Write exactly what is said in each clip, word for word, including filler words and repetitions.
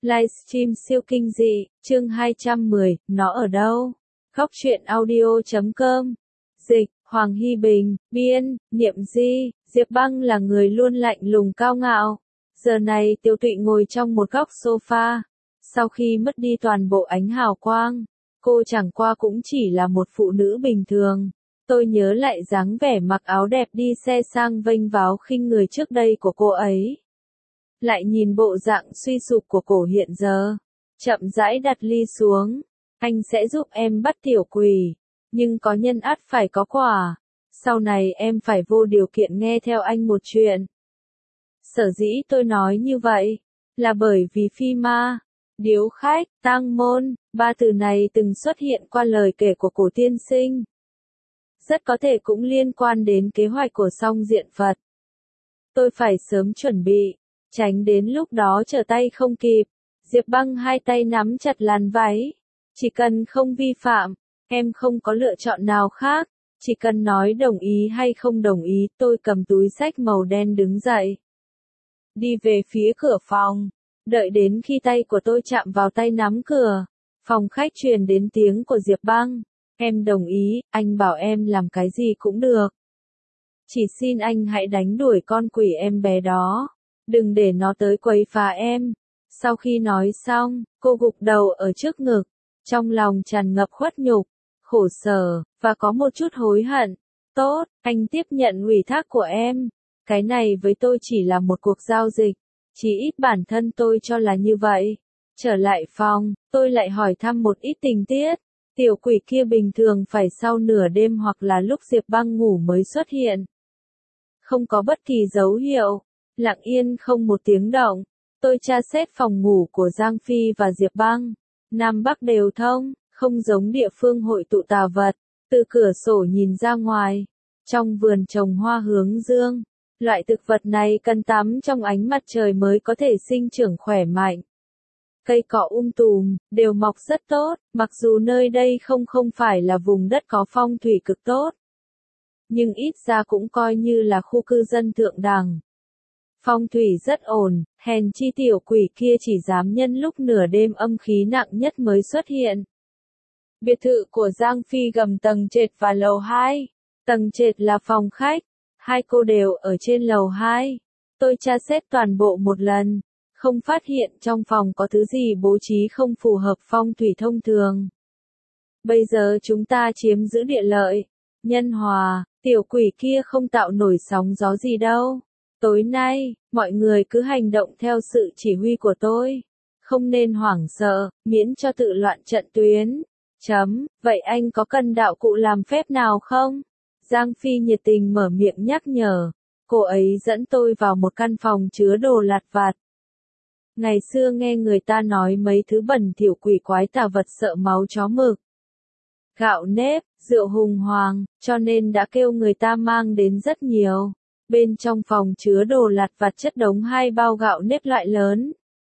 Livestream siêu kinh dị, chương hai trăm mười, nó ở đâu? Góc truyện audio chấm com. Dịch, Hoàng Hy Bình, biên, Niệm Di, Diệp Băng là người luôn lạnh lùng cao ngạo. Giờ này Tiêu Tụy ngồi trong một góc sofa. Sau khi mất đi toàn bộ ánh hào quang, cô chẳng qua cũng chỉ là một phụ nữ bình thường. Tôi nhớ lại dáng vẻ mặc áo đẹp đi xe sang vênh váo khinh người trước đây của cô ấy. Lại nhìn bộ dạng suy sụp của cổ hiện giờ. Chậm rãi đặt ly xuống. Anh sẽ giúp em bắt tiểu quỷ. Nhưng có nhân ắt phải có quả. Sau này em phải vô điều kiện nghe theo anh một chuyện. Sở dĩ tôi nói như vậy, là bởi vì phi ma, điếu khách, tang môn, ba từ này từng xuất hiện qua lời kể của cổ tiên sinh. Rất có thể cũng liên quan đến kế hoạch của song diện Phật. Tôi phải sớm chuẩn bị, tránh đến lúc đó trở tay không kịp. Diệp Băng hai tay nắm chặt làn váy. Chỉ cần không vi phạm, em không có lựa chọn nào khác. Chỉ cần nói đồng ý hay không đồng ý, tôi cầm túi xách màu đen đứng dậy. Đi về phía cửa phòng. Đợi đến khi tay của tôi chạm vào tay nắm cửa, phòng khách truyền đến tiếng của Diệp Băng. Em đồng ý, anh bảo em làm cái gì cũng được. Chỉ xin anh hãy đánh đuổi con quỷ em bé đó. Đừng để nó tới quấy phá em. Sau khi nói xong, cô gục đầu ở trước ngực. Trong lòng tràn ngập khuất nhục, khổ sở, và có một chút hối hận. Tốt, anh tiếp nhận ủy thác của em. Cái này với tôi chỉ là một cuộc giao dịch. Chỉ ít bản thân tôi cho là như vậy. Trở lại phòng, tôi lại hỏi thăm một ít tình tiết. Tiểu quỷ kia bình thường phải sau nửa đêm hoặc là lúc Diệp Băng ngủ mới xuất hiện. Không có bất kỳ dấu hiệu. Lặng yên không một tiếng động. Tôi tra xét phòng ngủ của Giang Phi và Diệp Băng. Nam Bắc đều thông, không giống địa phương hội tụ tà vật. Từ cửa sổ nhìn ra ngoài. Trong vườn trồng hoa hướng dương. Loại thực vật này cần tắm trong ánh mặt trời mới có thể sinh trưởng khỏe mạnh. Cây cỏ um tùm, đều mọc rất tốt, mặc dù nơi đây không không phải là vùng đất có phong thủy cực tốt. Nhưng ít ra cũng coi như là khu cư dân thượng đẳng. Phong thủy rất ổn, hèn chi tiểu quỷ kia chỉ dám nhân lúc nửa đêm âm khí nặng nhất mới xuất hiện. Biệt thự của Giang Phi gầm tầng trệt và lầu hai. Tầng trệt là phòng khách. Hai cô đều ở trên lầu hai. Tôi tra xét toàn bộ một lần. Không phát hiện trong phòng có thứ gì bố trí không phù hợp phong thủy thông thường. Bây giờ chúng ta chiếm giữ địa lợi. Nhân hòa, tiểu quỷ kia không tạo nổi sóng gió gì đâu. Tối nay, mọi người cứ hành động theo sự chỉ huy của tôi. Không nên hoảng sợ, miễn cho tự loạn trận tuyến. Chấm, vậy anh có cần đạo cụ làm phép nào không? Giang Phi nhiệt tình mở miệng nhắc nhở. Cô ấy dẫn tôi vào một căn phòng chứa đồ lặt vặt. Ngày xưa nghe người ta nói mấy thứ bẩn thỉu quỷ quái tà vật sợ máu chó mực. Gạo nếp, rượu hùng hoàng, cho nên đã kêu người ta mang đến rất nhiều. Bên trong phòng chứa đồ lặt vặt chất đống hai bao gạo nếp loại lớn.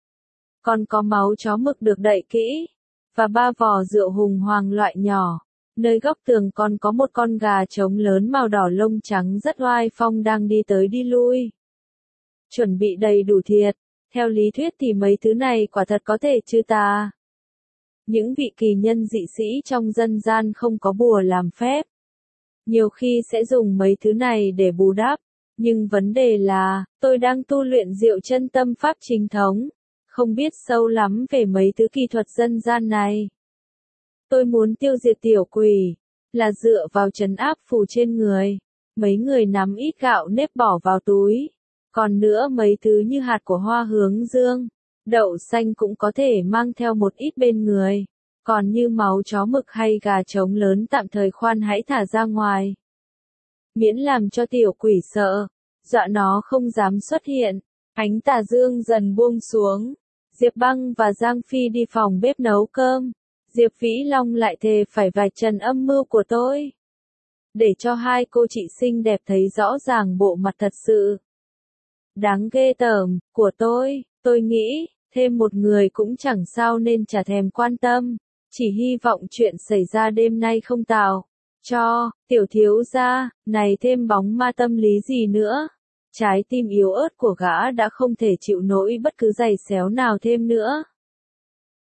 Còn có máu chó mực được đậy kỹ. Và ba vò rượu hùng hoàng loại nhỏ. Nơi góc tường còn có một con gà trống lớn màu đỏ lông trắng rất oai phong đang đi tới đi lui. Chuẩn bị đầy đủ thiệt. Theo lý thuyết thì mấy thứ này quả thật có thể trừ tà. Những vị kỳ nhân dị sĩ trong dân gian không có bùa làm phép. Nhiều khi sẽ dùng mấy thứ này để bù đắp. Nhưng vấn đề là, tôi đang tu luyện diệu chân tâm pháp chính thống. Không biết sâu lắm về mấy thứ kỳ thuật dân gian này. Tôi muốn tiêu diệt tiểu quỷ, là dựa vào trấn áp phù trên người. Mấy người nắm ít gạo nếp bỏ vào túi. Còn nữa mấy thứ như hạt của hoa hướng dương, đậu xanh cũng có thể mang theo một ít bên người. Còn như máu chó mực hay gà trống lớn tạm thời khoan hãy thả ra ngoài. Miễn làm cho tiểu quỷ sợ, dọa nó không dám xuất hiện. Ánh tà dương dần buông xuống. Diệp Băng và Giang Phi đi phòng bếp nấu cơm. Diệp Vĩ Long lại thề phải vạch trần âm mưu của tôi. Để cho hai cô chị xinh đẹp thấy rõ ràng bộ mặt thật sự. Đáng ghê tởm, của tôi, tôi nghĩ, thêm một người cũng chẳng sao nên chả thèm quan tâm. Chỉ hy vọng chuyện xảy ra đêm nay không tạo cho, tiểu thiếu gia, này thêm bóng ma tâm lý gì nữa. Trái tim yếu ớt của gã đã không thể chịu nổi bất cứ giày xéo nào thêm nữa.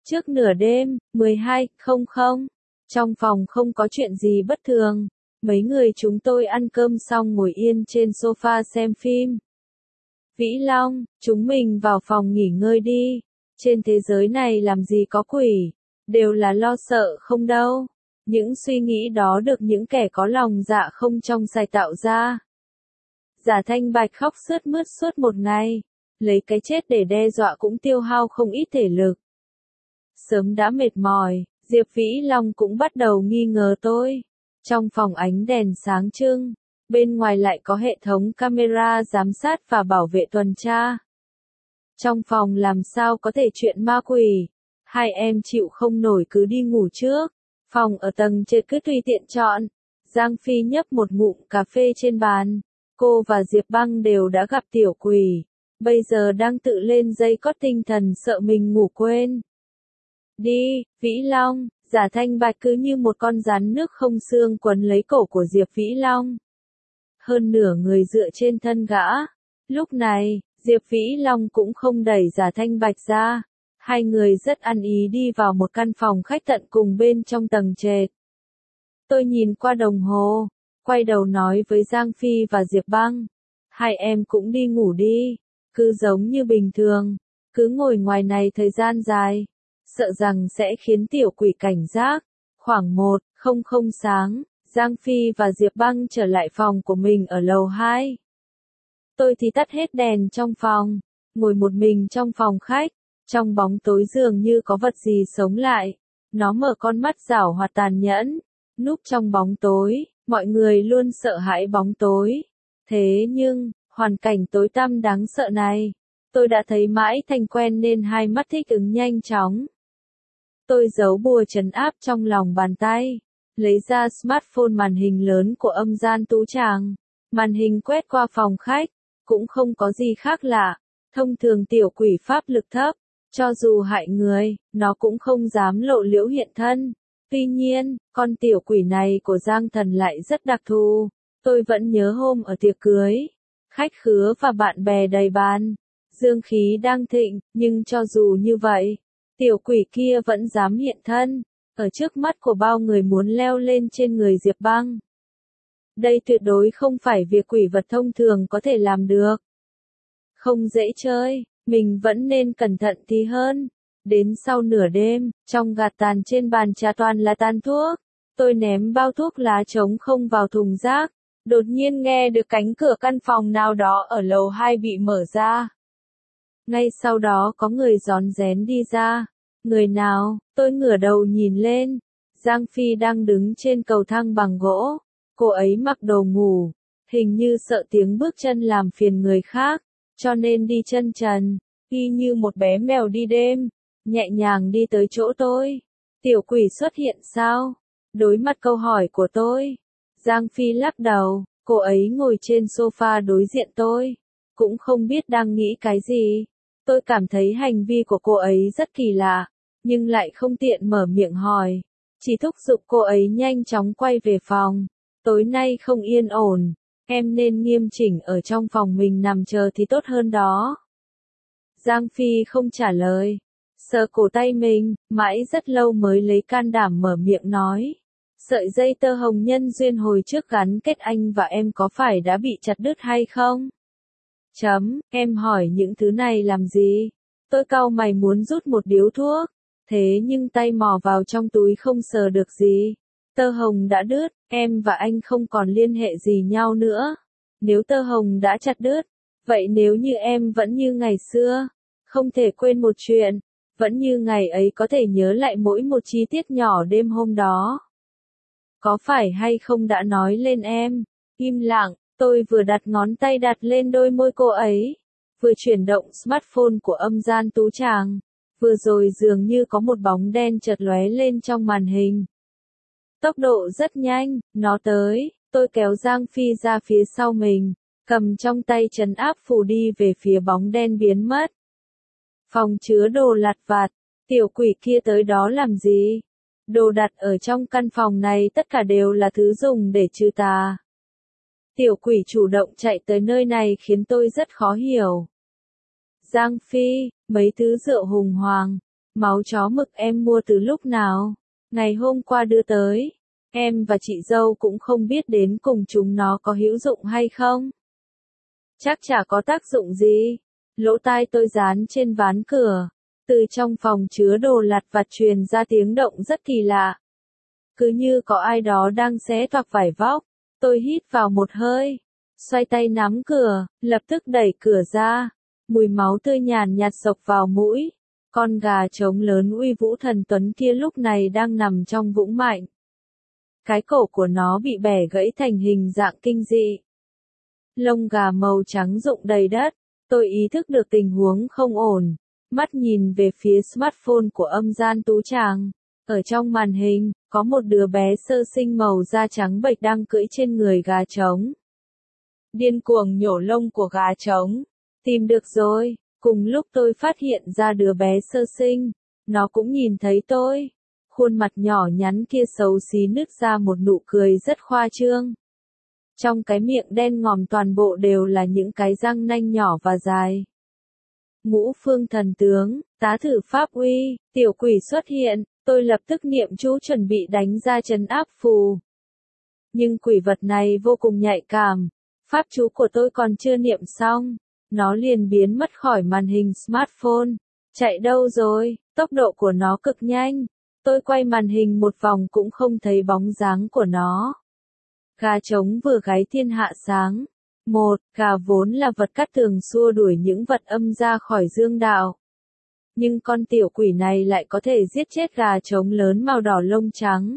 Trước nửa đêm, mười hai không không, trong phòng không có chuyện gì bất thường. Mấy người chúng tôi ăn cơm xong ngồi yên trên sofa xem phim. Vĩ Long, chúng mình vào phòng nghỉ ngơi đi. Trên thế giới này làm gì có quỷ, đều là lo sợ không đâu. Những suy nghĩ đó được những kẻ có lòng dạ không trong sạch tạo ra. Giả Thanh Bạch khóc sướt mướt suốt một ngày, lấy cái chết để đe dọa cũng tiêu hao không ít thể lực. Sớm đã mệt mỏi, Diệp Vĩ Long cũng bắt đầu nghi ngờ tôi. Trong phòng ánh đèn sáng trưng, bên ngoài lại có hệ thống camera giám sát và bảo vệ tuần tra. Trong phòng làm sao có thể chuyện ma quỷ, hai em chịu không nổi cứ đi ngủ trước. Phòng ở tầng trệt cứ tùy tiện chọn. Giang Phi nhấp một ngụm cà phê trên bàn. Cô và Diệp Băng đều đã gặp tiểu quỷ, bây giờ đang tự lên dây cót tinh thần sợ mình ngủ quên. Đi, Vĩ Long, Giả Thanh Bạch cứ như một con rắn nước không xương quấn lấy cổ của Diệp Vĩ Long. Hơn nửa người dựa trên thân gã. Lúc này, Diệp Vĩ Long cũng không đẩy Giả Thanh Bạch ra. Hai người rất ăn ý đi vào một căn phòng khách tận cùng bên trong tầng trệt. Tôi nhìn qua đồng hồ, quay đầu nói với Giang Phi và Diệp Băng. Hai em cũng đi ngủ đi, cứ giống như bình thường, cứ ngồi ngoài này thời gian dài, sợ rằng sẽ khiến tiểu quỷ cảnh giác. Khoảng một không không sáng, Giang Phi và Diệp Băng trở lại phòng của mình ở lầu hai. Tôi thì tắt hết đèn trong phòng, ngồi một mình trong phòng khách, trong bóng tối dường như có vật gì sống lại. Nó mở con mắt giảo hoạt tàn nhẫn, núp trong bóng tối, mọi người luôn sợ hãi bóng tối. Thế nhưng, hoàn cảnh tối tăm đáng sợ này, tôi đã thấy mãi thành quen nên hai mắt thích ứng nhanh chóng. Tôi giấu bùa trấn áp trong lòng bàn tay, lấy ra smartphone màn hình lớn của âm gian tú tràng. Màn hình quét qua phòng khách, cũng không có gì khác lạ. Thông thường tiểu quỷ pháp lực thấp, cho dù hại người, nó cũng không dám lộ liễu hiện thân. Tuy nhiên, con tiểu quỷ này của Giang Thần lại rất đặc thù. Tôi vẫn nhớ hôm ở tiệc cưới, khách khứa và bạn bè đầy bàn, dương khí đang thịnh, nhưng cho dù như vậy, tiểu quỷ kia vẫn dám hiện thân, ở trước mắt của bao người muốn leo lên trên người Diệp Băng. Đây tuyệt đối không phải việc quỷ vật thông thường có thể làm được. Không dễ chơi, mình vẫn nên cẩn thận tí hơn. Đến sau nửa đêm, trong gạt tàn trên bàn trà toàn là tàn thuốc. Tôi ném bao thuốc lá trống không vào thùng rác. Đột nhiên nghe được cánh cửa căn phòng nào đó ở lầu hai bị mở ra. Ngay sau đó có người rón rén đi ra. Người nào? Tôi ngửa đầu nhìn lên. Giang Phi đang đứng trên cầu thang bằng gỗ. Cô ấy mặc đồ ngủ, hình như sợ tiếng bước chân làm phiền người khác, cho nên đi chân trần, y như một bé mèo đi đêm, nhẹ nhàng đi tới chỗ tôi. Tiểu quỷ xuất hiện sao? Đối mặt câu hỏi của tôi, Giang Phi lắc đầu, cô ấy ngồi trên sofa đối diện tôi, cũng không biết đang nghĩ cái gì. Tôi cảm thấy hành vi của cô ấy rất kỳ lạ, nhưng lại không tiện mở miệng hỏi, chỉ thúc giục cô ấy nhanh chóng quay về phòng. Tối nay không yên ổn, em nên nghiêm chỉnh ở trong phòng mình nằm chờ thì tốt hơn đó. Giang Phi không trả lời, sờ cổ tay mình, mãi rất lâu mới lấy can đảm mở miệng nói. Sợi dây tơ hồng nhân duyên hồi trước gắn kết anh và em có phải đã bị chặt đứt hay không? Chấm, em hỏi những thứ này làm gì? Tôi cau mày muốn rút một điếu thuốc, thế nhưng tay mò vào trong túi không sờ được gì. Tơ hồng đã đứt, em và anh không còn liên hệ gì nhau nữa. Nếu tơ hồng đã chặt đứt, vậy nếu như em vẫn như ngày xưa, không thể quên một chuyện, vẫn như ngày ấy có thể nhớ lại mỗi một chi tiết nhỏ đêm hôm đó. Có phải hay không đã nói lên em? Im lặng, tôi vừa đặt ngón tay đặt lên đôi môi cô ấy, vừa chuyển động smartphone của âm gian tú tràng. Vừa rồi dường như có một bóng đen chợt lóe lên trong màn hình. Tốc độ rất nhanh, nó tới, tôi kéo Giang Phi ra phía sau mình, cầm trong tay trấn áp phù đi về phía bóng đen biến mất. Phòng chứa đồ lặt vặt, tiểu quỷ kia tới đó làm gì? Đồ đặt ở trong căn phòng này tất cả đều là thứ dùng để trừ tà. Tiểu quỷ chủ động chạy tới nơi này khiến tôi rất khó hiểu. Giang Phi, mấy thứ rượu hùng hoàng, Máu chó mực em mua từ lúc nào? Ngày hôm qua đưa tới. Em và chị dâu cũng không biết đến cùng chúng nó có hữu dụng hay không. Chắc chả có tác dụng gì. Lỗ tai tôi dán trên ván cửa. Từ trong phòng chứa đồ lặt vặt truyền ra tiếng động rất kỳ lạ. Cứ như có ai đó đang xé toạc vải vóc. Tôi hít vào một hơi. Xoay tay nắm cửa, lập tức đẩy cửa ra. Mùi máu tươi nhàn nhạt xộc vào mũi. Con gà trống lớn uy vũ thần tuấn kia lúc này đang nằm trong vũng mạnh. Cái cổ của nó bị bẻ gãy thành hình dạng kinh dị. Lông gà màu trắng rụng đầy đất. Tôi ý thức được tình huống không ổn. Mắt nhìn về phía smartphone của âm gian tú tràng. Ở trong màn hình, có một đứa bé sơ sinh màu da trắng bệch đang cưỡi trên người gà trống. Điên cuồng nhổ lông của gà trống. Tìm được rồi. Cùng lúc tôi phát hiện ra đứa bé sơ sinh, nó cũng nhìn thấy tôi. Khuôn mặt nhỏ nhắn kia xấu xí nứt ra một nụ cười rất khoa trương. Trong cái miệng đen ngòm toàn bộ đều là những cái răng nanh nhỏ và dài. Ngũ phương thần tướng, tá thử pháp uy, tiểu quỷ xuất hiện, tôi lập tức niệm chú chuẩn bị đánh ra trấn áp phù. Nhưng quỷ vật này vô cùng nhạy cảm, pháp chú của tôi còn chưa niệm xong, nó liền biến mất khỏi màn hình smartphone. Chạy đâu rồi, tốc độ của nó cực nhanh, tôi quay màn hình một vòng cũng không thấy bóng dáng của nó. Gà trống vừa gáy thiên hạ sáng. Một, gà vốn là vật cát tường xua đuổi những vật âm ra khỏi dương đạo. Nhưng con tiểu quỷ này lại có thể giết chết gà trống lớn màu đỏ lông trắng.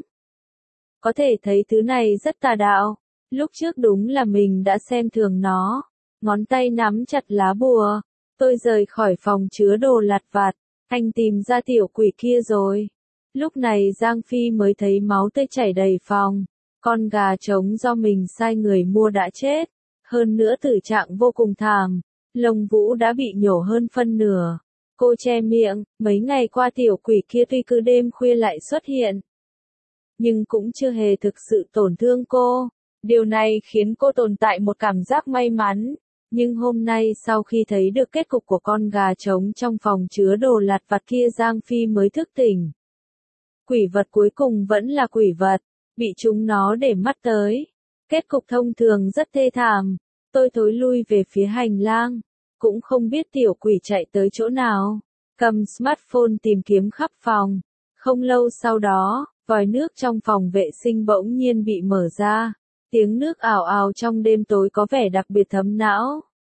Có thể thấy thứ này rất tà đạo. Lúc trước đúng là mình đã xem thường nó. Ngón tay nắm chặt lá bùa. Tôi rời khỏi phòng chứa đồ lặt vặt. Anh tìm ra tiểu quỷ kia rồi. Lúc này Giang Phi mới thấy máu tươi chảy đầy phòng. Con gà trống do mình sai người mua đã chết. Hơn nữa tử trạng vô cùng thảm. Lông vũ đã bị nhổ hơn phân nửa. Cô che miệng, mấy ngày qua tiểu quỷ kia tuy cứ đêm khuya lại xuất hiện. Nhưng cũng chưa hề thực sự tổn thương cô. Điều này khiến cô tồn tại một cảm giác may mắn. Nhưng hôm nay sau khi thấy được kết cục của con gà trống trong phòng chứa đồ lặt vặt kia Giang Phi mới thức tỉnh. Quỷ vật cuối cùng vẫn là quỷ vật. Bị chúng nó để mắt tới. Kết cục thông thường rất thê thảm. Tôi thối lui về phía hành lang. Cũng không biết tiểu quỷ chạy tới chỗ nào. Cầm smartphone tìm kiếm khắp phòng. Không lâu sau đó, vòi nước trong phòng vệ sinh bỗng nhiên bị mở ra. Tiếng nước ào ào trong đêm tối có vẻ đặc biệt thấm não.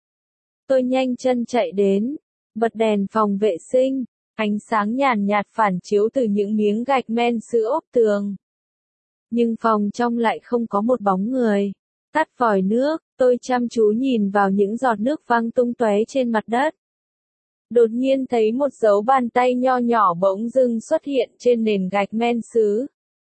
Tôi nhanh chân chạy đến. Bật đèn phòng vệ sinh. Ánh sáng nhàn nhạt phản chiếu từ những miếng gạch men sữa ốp tường. Nhưng phòng trong lại không có một bóng người. Tắt vòi nước, tôi chăm chú nhìn vào những giọt nước văng tung tóe trên mặt đất. Đột nhiên thấy một dấu bàn tay nho nhỏ bỗng dưng xuất hiện trên nền gạch men sứ.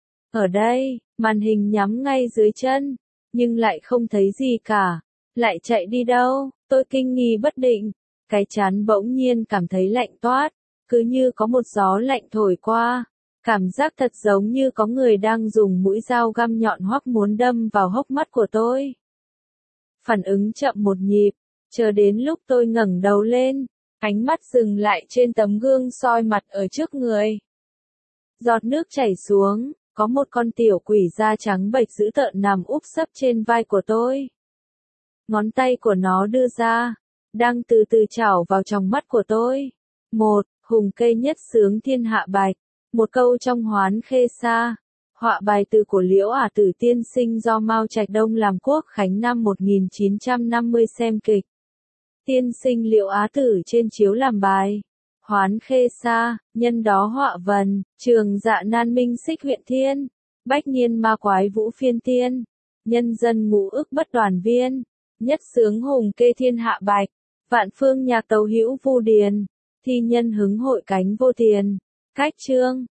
Ở đây, màn hình nhắm ngay dưới chân, nhưng lại không thấy gì cả. Lại chạy đi đâu? Tôi kinh nghi bất định. Cái trán bỗng nhiên cảm thấy lạnh toát, cứ như có một gió lạnh thổi qua. Cảm giác thật giống như có người đang dùng mũi dao găm nhọn hoắt muốn đâm vào hốc mắt của tôi. Phản ứng chậm một nhịp, chờ đến lúc tôi ngẩng đầu lên, ánh mắt dừng lại trên tấm gương soi mặt ở trước người. Giọt nước chảy xuống, có một con tiểu quỷ da trắng bệch dữ tợn nằm úp sấp trên vai của tôi. Ngón tay của nó đưa ra, đang từ từ chảo vào tròng mắt của tôi. Một, hùng cây nhất xướng thiên hạ bạch. Một câu trong Hoán Khê Sa. Họa bài từ của Liễu Ả Tử tiên sinh do Mao Trạch Đông làm Quốc khánh năm một nghìn chín trăm năm mươi xem kịch. Tiên sinh Liễu Á Tử trên chiếu làm bài. Hoán Khê Sa, nhân đó họa vần, trường dạ nan minh xích huyện thiên. Bách niên ma quái vũ phiên tiên. Nhân dân ngũ ức bất đoàn viên. Nhất sướng hùng kê thiên hạ bạch. Vạn phương nhạc tấu hữu vu điền. Thi nhân hứng hội cánh vô tiền. Cách chương